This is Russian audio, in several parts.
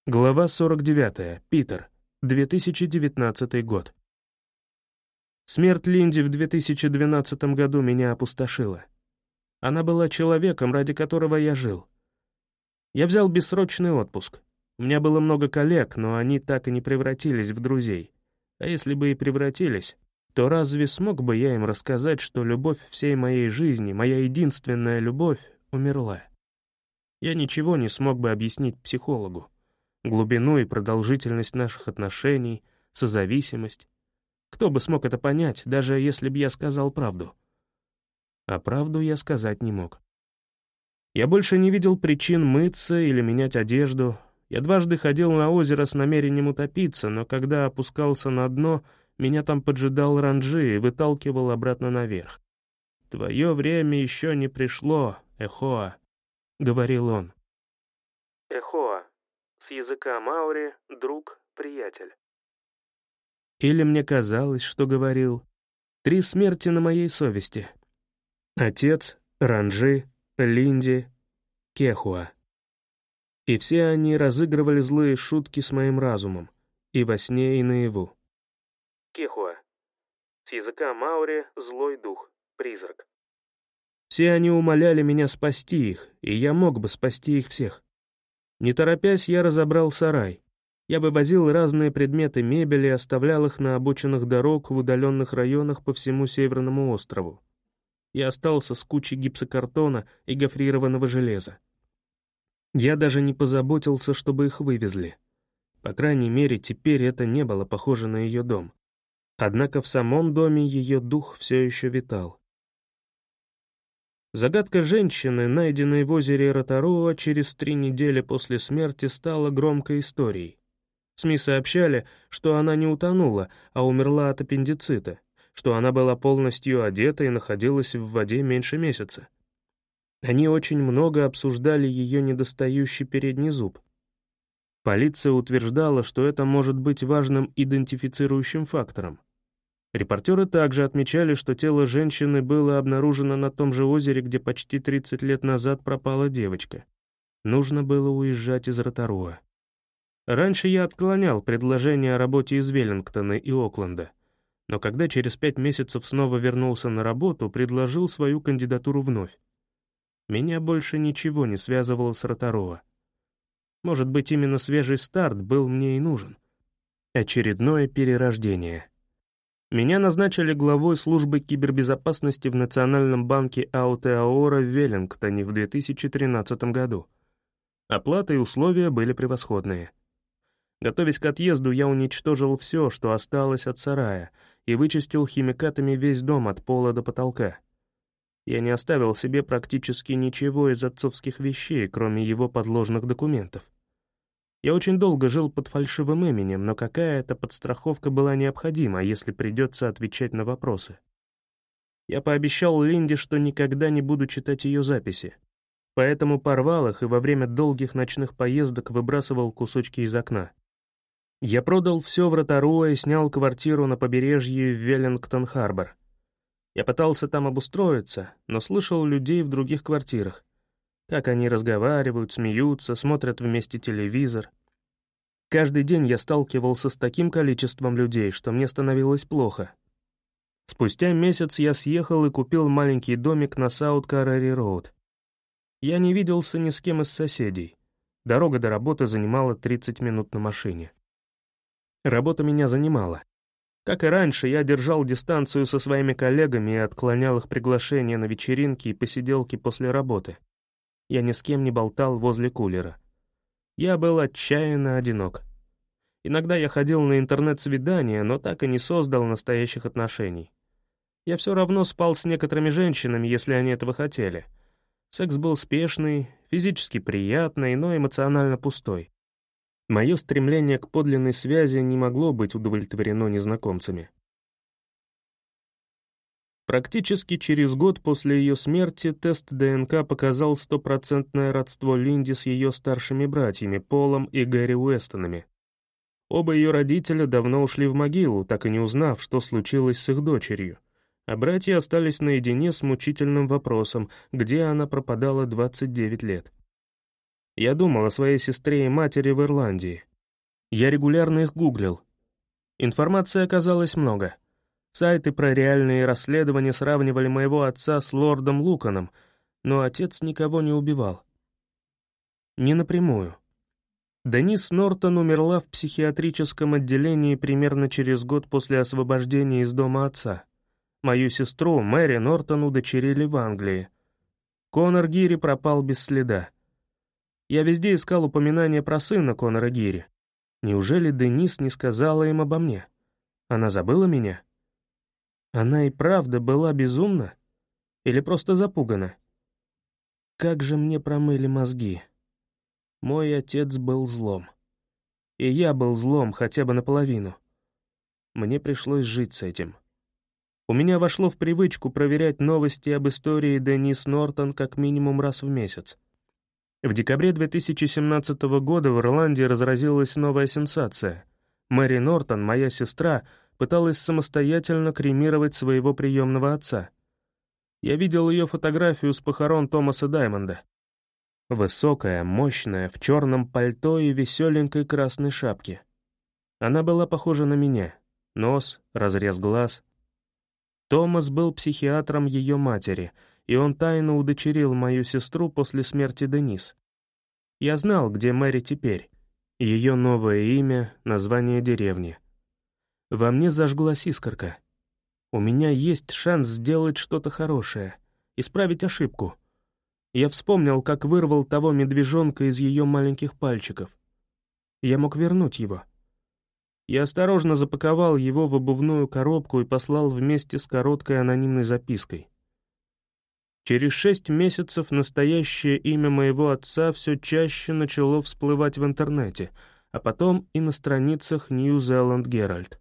Глава 49. Питер. 2019 год. Смерть Линди в 2012 году меня опустошила. Она была человеком, ради которого я жил. Я взял бессрочный отпуск. У меня было много коллег, но они так и не превратились в друзей. А если бы и превратились, то разве смог бы я им рассказать, что любовь всей моей жизни, моя единственная любовь, умерла? Я ничего не смог бы объяснить психологу. Глубину и продолжительность наших отношений, созависимость. Кто бы смог это понять, даже если бы я сказал правду? А правду я сказать не мог. Я больше не видел причин мыться или менять одежду. Я дважды ходил на озеро с намерением утопиться, но когда опускался на дно, меня там поджидал Ранджи и выталкивал обратно наверх. «Твое время еще не пришло, Эхоа», — говорил он. Эхоа. С языка маори — друг, приятель. Или мне казалось, что говорил. 3 смерти на моей совести. Отец, Ранджи, Линди, Кехуа. И все они разыгрывали злые шутки с моим разумом, и во сне, и наяву. Кехуа. С языка маори — злой дух, призрак. Все они умоляли меня спасти их, и я мог бы спасти их всех. Не торопясь, я разобрал сарай. Я вывозил разные предметы мебели и оставлял их на обочинах дорог в удаленных районах по всему Северному острову. Я остался с кучей гипсокартона и гофрированного железа. Я даже не позаботился, чтобы их вывезли. По крайней мере, теперь это не было похоже на ее дом. Однако в самом доме ее дух все еще витал. Загадка женщины, найденной в озере Ротаруа через 3 недели после смерти, стала громкой историей. СМИ сообщали, что она не утонула, а умерла от аппендицита, что она была полностью одета и находилась в воде меньше месяца. Они очень много обсуждали ее недостающий передний зуб. Полиция утверждала, что это может быть важным идентифицирующим фактором. Репортеры также отмечали, что тело женщины было обнаружено на том же озере, где почти 30 лет назад пропала девочка. Нужно было уезжать из Ротаруа. Раньше я отклонял предложение о работе из Веллингтона и Окленда, но когда через 5 месяцев снова вернулся на работу, предложил свою кандидатуру вновь. Меня больше ничего не связывало с Ротаруа. Может быть, именно свежий старт был мне и нужен. Очередное перерождение. Меня назначили главой службы кибербезопасности в Национальном банке Аутеаора в Веллингтоне в 2013 году. Оплата и условия были превосходные. Готовясь к отъезду, я уничтожил все, что осталось от сарая, и вычистил химикатами весь дом от пола до потолка. Я не оставил себе практически ничего из отцовских вещей, кроме его подложных документов. Я очень долго жил под фальшивым именем, но какая-то подстраховка была необходима, если придется отвечать на вопросы. Я пообещал Линде, что никогда не буду читать ее записи, поэтому порвал их и во время долгих ночных поездок выбрасывал кусочки из окна. Я продал все в Ротаруа и снял квартиру на побережье в Веллингтон-Харбор. Я пытался там обустроиться, но слышал людей в других квартирах. Как они разговаривают, смеются, смотрят вместе телевизор. Каждый день я сталкивался с таким количеством людей, что мне становилось плохо. Спустя месяц я съехал и купил маленький домик на Саут-Каррари-Роуд. Я не виделся ни с кем из соседей. Дорога до работы занимала 30 минут на машине. Работа меня занимала. Как и раньше, я держал дистанцию со своими коллегами и отклонял их приглашения на вечеринки и посиделки после работы. Я ни с кем не болтал возле кулера. Я был отчаянно одинок. Иногда я ходил на интернет-свидания, но так и не создал настоящих отношений. Я все равно спал с некоторыми женщинами, если они этого хотели. Секс был спешный, физически приятный, но эмоционально пустой. Мое стремление к подлинной связи не могло быть удовлетворено незнакомцами. Практически через год после ее смерти тест ДНК показал 100% родство Линди с ее старшими братьями Полом и Гэри Уэстонами. Оба ее родителя давно ушли в могилу, так и не узнав, что случилось с их дочерью, а братья остались наедине с мучительным вопросом, где она пропадала 29 лет. Я думал о своей сестре и матери в Ирландии. Я регулярно их гуглил. Информации оказалось много. Сайты про реальные расследования сравнивали моего отца с лордом Луканом, но отец никого не убивал. Не напрямую. Денис Нортон умерла в психиатрическом отделении примерно через год после освобождения из дома отца. Мою сестру, Мэри Нортон, удочерили в Англии. Конор Гири пропал без следа. Я везде искал упоминания про сына Конора Гири. Неужели Денис не сказала им обо мне? Она забыла меня? Она и правда была безумна? Или просто запугана? Как же мне промыли мозги. Мой отец был злом. И я был злом хотя бы наполовину. Мне пришлось жить с этим. У меня вошло в привычку проверять новости об истории Денис Нортон как минимум раз в месяц. В декабре 2017 года в Ирландии разразилась новая сенсация. Мэри Нортон, моя сестра, пыталась самостоятельно кремировать своего приемного отца. Я видел ее фотографию с похорон Томаса Даймонда. Высокая, мощная, в черном пальто и веселенькой красной шапке. Она была похожа на меня. Нос, разрез глаз. Томас был психиатром ее матери, и он тайно удочерил мою сестру после смерти Денис. Я знал, где Мэри теперь. Ее новое имя, название деревни. Во мне зажглась искорка. У меня есть шанс сделать что-то хорошее, исправить ошибку. Я вспомнил, как вырвал того медвежонка из ее маленьких пальчиков. Я мог вернуть его. Я осторожно запаковал его в обувную коробку и послал вместе с короткой анонимной запиской. Через 6 месяцев настоящее имя моего отца все чаще начало всплывать в интернете, а потом и на страницах New Zealand Herald.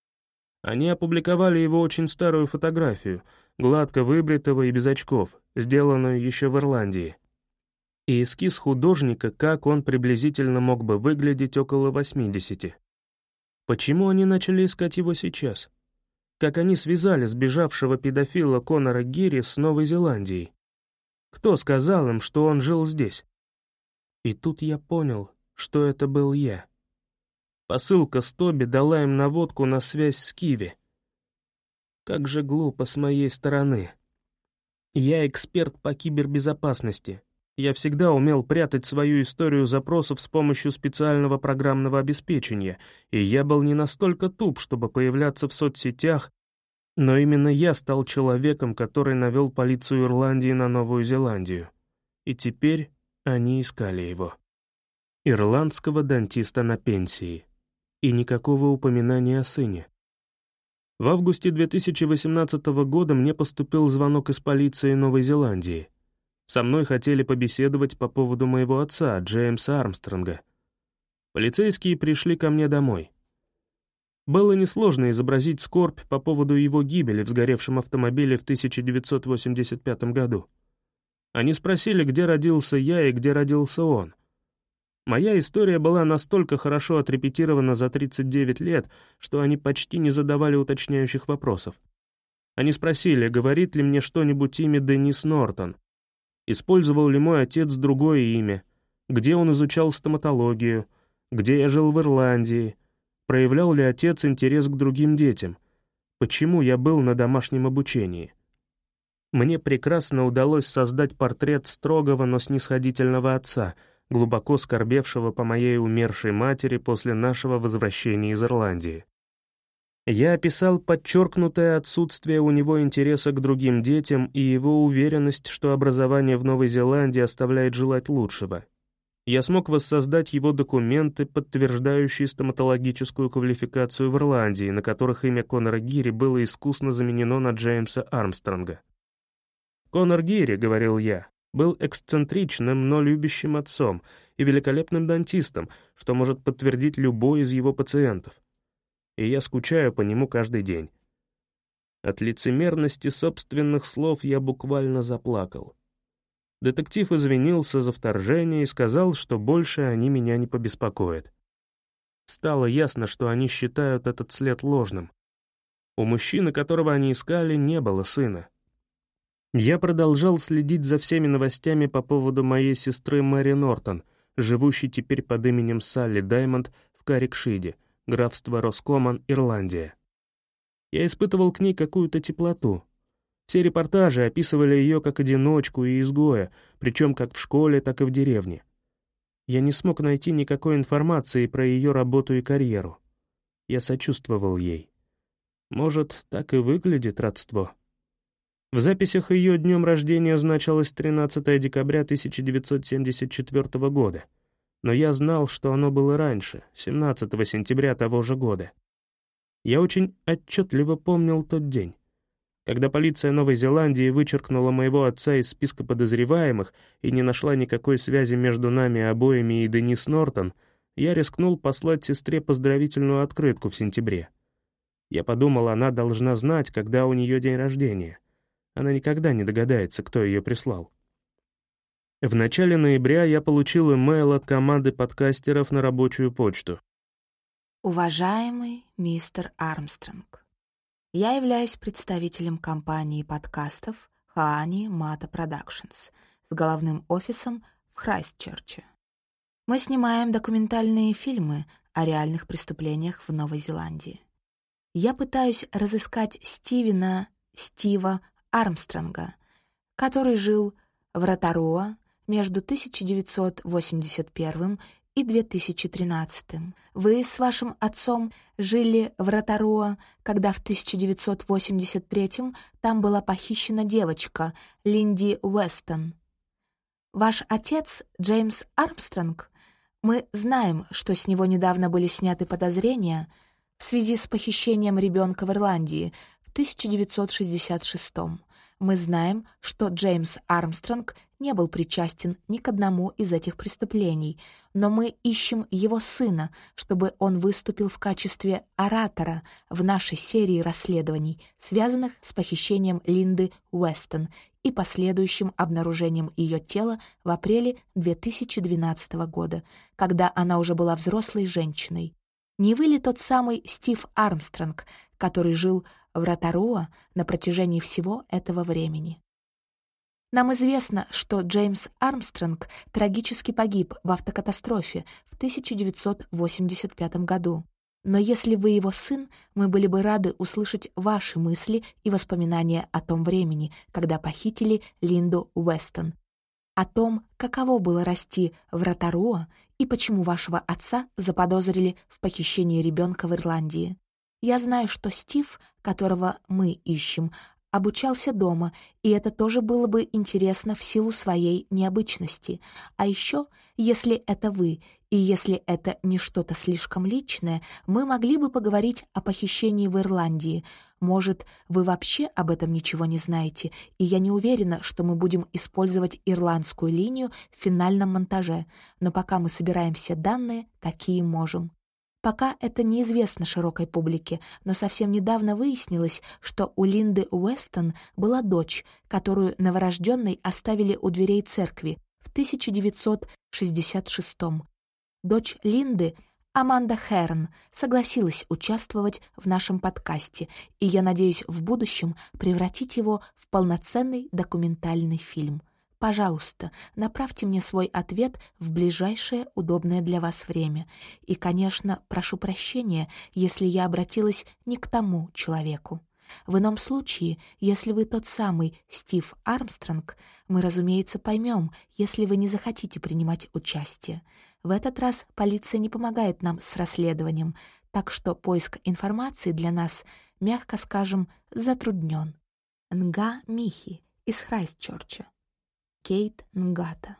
Они опубликовали его очень старую фотографию, гладко выбритого и без очков, сделанную еще в Ирландии. И эскиз художника, как он приблизительно мог бы выглядеть около 80. Почему они начали искать его сейчас? Как они связали сбежавшего педофила Конора Гири с Новой Зеландией? Кто сказал им, что он жил здесь? И тут я понял, что это был я. Посылка с Тоби дала им наводку на связь с Киви. Как же глупо с моей стороны. Я эксперт по кибербезопасности. Я всегда умел прятать свою историю запросов с помощью специального программного обеспечения, и я был не настолько туп, чтобы появляться в соцсетях, но именно я стал человеком, который навел полицию Ирландии на Новую Зеландию. И теперь они искали его. Ирландского дантиста на пенсии. И никакого упоминания о сыне. В августе 2018 года мне поступил звонок из полиции Новой Зеландии. Со мной хотели побеседовать по поводу моего отца, Джеймса Армстронга. Полицейские пришли ко мне домой. Было несложно изобразить скорбь по поводу его гибели в сгоревшем автомобиле в 1985 году. Они спросили, где родился я и где родился он. Моя история была настолько хорошо отрепетирована за 39 лет, что они почти не задавали уточняющих вопросов. Они спросили, говорит ли мне что-нибудь имя Денис Нортон, использовал ли мой отец другое имя, где он изучал стоматологию, где я жил в Ирландии, проявлял ли отец интерес к другим детям, почему я был на домашнем обучении. Мне прекрасно удалось создать портрет строгого, но снисходительного отца, глубоко скорбевшего по моей умершей матери после нашего возвращения из Ирландии. Я описал подчеркнутое отсутствие у него интереса к другим детям и его уверенность, что образование в Новой Зеландии оставляет желать лучшего. Я смог воссоздать его документы, подтверждающие стоматологическую квалификацию в Ирландии, на которых имя Конора Гири было искусно заменено на Джеймса Армстронга. «Конор Гири», — говорил я, — был эксцентричным, но любящим отцом и великолепным дантистом, что может подтвердить любой из его пациентов. И я скучаю по нему каждый день. От лицемерности собственных слов я буквально заплакал. Детектив извинился за вторжение и сказал, что больше они меня не побеспокоят. Стало ясно, что они считают этот след ложным. У мужчины, которого они искали, не было сына. Я продолжал следить за всеми новостями по поводу моей сестры Мэри Нортон, живущий теперь под именем Салли Даймонд в Каррикшиде, графство Роскоман, Ирландия. Я испытывал к ней какую-то теплоту. Все репортажи описывали ее как одиночку и изгоя, причем как в школе, так и в деревне. Я не смог найти никакой информации про ее работу и карьеру. Я сочувствовал ей. Может, так и выглядит родство. В записях ее днем рождения значилось 13 декабря 1974 года, но я знал, что оно было раньше, 17 сентября того же года. Я очень отчетливо помнил тот день. Когда полиция Новой Зеландии вычеркнула моего отца из списка подозреваемых и не нашла никакой связи между нами обоими и Денис Нортон, я рискнул послать сестре поздравительную открытку в сентябре. Я подумал, она должна знать, когда у нее день рождения. Она никогда не догадается, кто ее прислал. В начале ноября я получил имейл от команды подкастеров на рабочую почту. Уважаемый мистер Армстронг, я являюсь представителем компании подкастов Хаани Мата Продакшнс с головным офисом в Храйстчерче. Мы снимаем документальные фильмы о реальных преступлениях в Новой Зеландии. Я пытаюсь разыскать Стива Армстронга, который жил в Ротаруа между 1981 и 2013. Вы с вашим отцом жили в Ротаруа, когда в 1983 там была похищена девочка Линди Уэстон. Ваш отец, Джеймс Армстронг, мы знаем, что с него недавно были сняты подозрения в связи с похищением ребенка в Ирландии в 1966. Мы знаем, что Джеймс Армстронг не был причастен ни к одному из этих преступлений, но мы ищем его сына, чтобы он выступил в качестве оратора в нашей серии расследований, связанных с похищением Линды Уэстон и последующим обнаружением ее тела в апреле 2012 года, когда она уже была взрослой женщиной. Не вы ли тот самый Стив Армстронг, который жил в Ротаруа на протяжении всего этого времени? Нам известно, что Джеймс Армстронг трагически погиб в автокатастрофе в 1985 году. Но если вы его сын, мы были бы рады услышать ваши мысли и воспоминания о том времени, когда похитили Линду Уэстон, о том, каково было расти в Ротаруа и почему вашего отца заподозрили в похищении ребенка в Ирландии. Я знаю, что Стив, которого мы ищем, обучался дома, и это тоже было бы интересно в силу своей необычности. А еще, если это вы, и если это не что-то слишком личное, мы могли бы поговорить о похищении в Ирландии. Может, вы вообще об этом ничего не знаете, и я не уверена, что мы будем использовать ирландскую линию в финальном монтаже, но пока мы собираем все данные, какие можем. Пока это неизвестно широкой публике, но совсем недавно выяснилось, что у Линды Уэстон была дочь, которую новорожденной оставили у дверей церкви в 1966 -м. Дочь Линды, Аманда Хэрон, согласилась участвовать в нашем подкасте, и я надеюсь в будущем превратить его в полноценный документальный фильм. Пожалуйста, направьте мне свой ответ в ближайшее удобное для вас время. И, конечно, прошу прощения, если я обратилась не к тому человеку. В ином случае, если вы тот самый Стив Армстронг, мы, разумеется, поймем, если вы не захотите принимать участие. В этот раз полиция не помогает нам с расследованием, так что поиск информации для нас, мягко скажем, затруднен. Нга Михи из Храйстчерча. Кейт Нгата.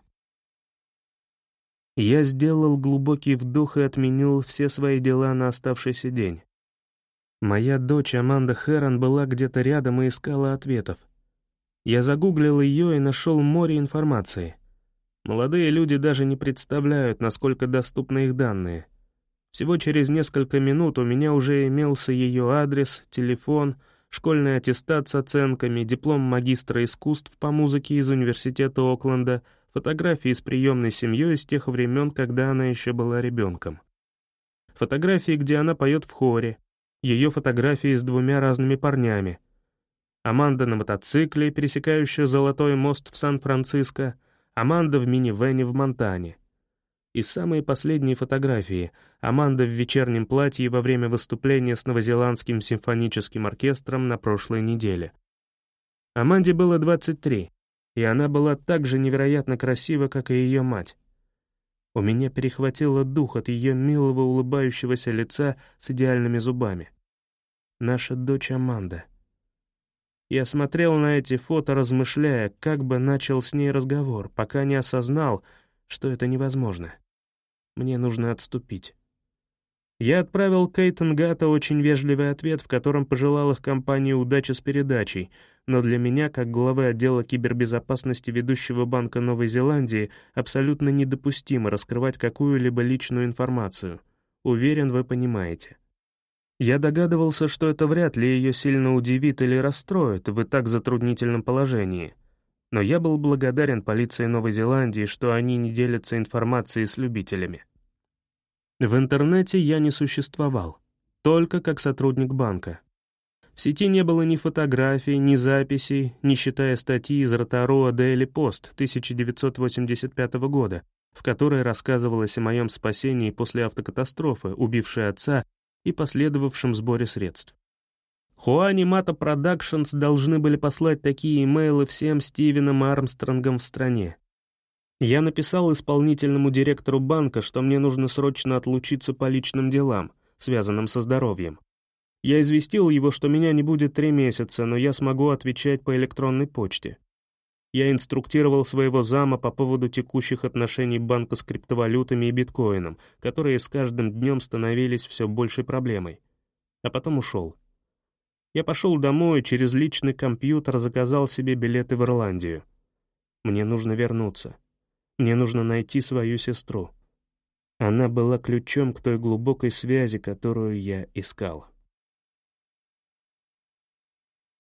Я сделал глубокий вдох и отменил все свои дела на оставшийся день. Моя дочь Аманда Хэрон была где-то рядом и искала ответов. Я загуглил ее и нашел море информации. Молодые люди даже не представляют, насколько доступны их данные. Всего через несколько минут у меня уже имелся ее адрес, телефон, школьный аттестат с оценками, диплом магистра искусств по музыке из университета Окленда, фотографии с приемной семьей с тех времен, когда она еще была ребенком. Фотографии, где она поет в хоре, ее фотографии с двумя разными парнями. Аманда на мотоцикле, пересекающая Золотой мост в Сан-Франциско, Аманда в минивэне в Монтане. И самые последние фотографии. Аманда в вечернем платье во время выступления с Новозеландским симфоническим оркестром на прошлой неделе. Аманде было 23, и она была так же невероятно красива, как и ее мать. У меня перехватило дух от ее милого улыбающегося лица с идеальными зубами. Наша дочь Аманда. Я смотрел на эти фото, размышляя, как бы начал с ней разговор, пока не осознал, что это невозможно. Мне нужно отступить. Я отправил Кейтон Гатта очень вежливый ответ, в котором пожелал их компании удачи с передачей, но для меня, как главы отдела кибербезопасности ведущего банка Новой Зеландии, абсолютно недопустимо раскрывать какую-либо личную информацию. Уверен, вы понимаете. Я догадывался, что это вряд ли ее сильно удивит или расстроит в и так затруднительном положении. Но я был благодарен полиции Новой Зеландии, что они не делятся информацией с любителями. В интернете я не существовал, только как сотрудник банка. В сети не было ни фотографий, ни записей, не считая статьи из Rotorua Daily Post 1985 года, в которой рассказывалось о моем спасении после автокатастрофы, убившей отца, и последовавшем сборе средств. Хуани Мата Продакшнс должны были послать такие имейлы всем Стивенам Армстронгам в стране. Я написал исполнительному директору банка, что мне нужно срочно отлучиться по личным делам, связанным со здоровьем. Я известил его, что меня не будет 3 месяца, но я смогу отвечать по электронной почте. Я инструктировал своего зама по поводу текущих отношений банка с криптовалютами и биткоином, которые с каждым днем становились все большей проблемой. А потом ушел. Я пошел домой, через личный компьютер заказал себе билеты в Ирландию. Мне нужно вернуться. Мне нужно найти свою сестру. Она была ключом к той глубокой связи, которую я искал.